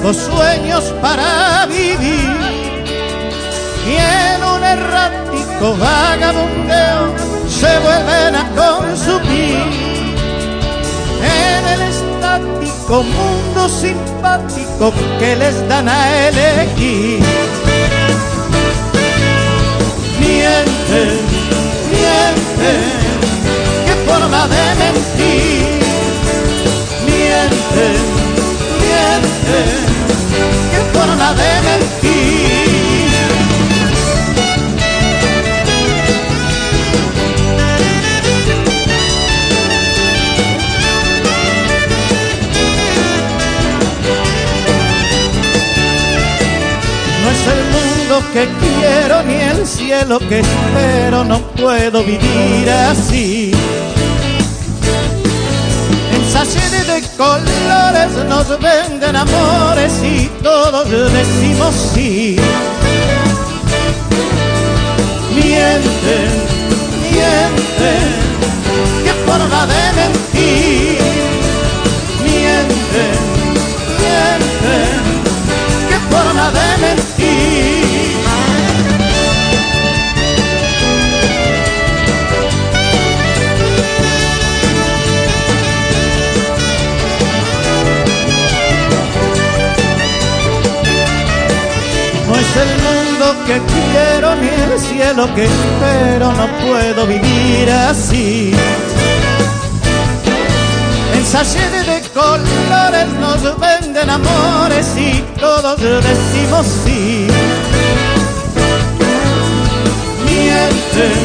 pocos sueños para vivir, y en un errático vagabundeo se vuelven a consumir. En el estático mundo simpático que les dan a elegir, mienten, mienten, qué forma de mentir. Mienten, mienten, qué forma de mentir. No es el mundo que quiero ni el cielo que espero, no puedo vivir así. En sachet de colores nos venden amores y todos decimos sí. Mienten, mienten, qué forma de mentir. Mienten, mienten, qué forma de mentir. No es el mundo que quiero ni el cielo que espero, no puedo vivir así. En sachet de colores nos venden amores y todos decimos sí. Mienten,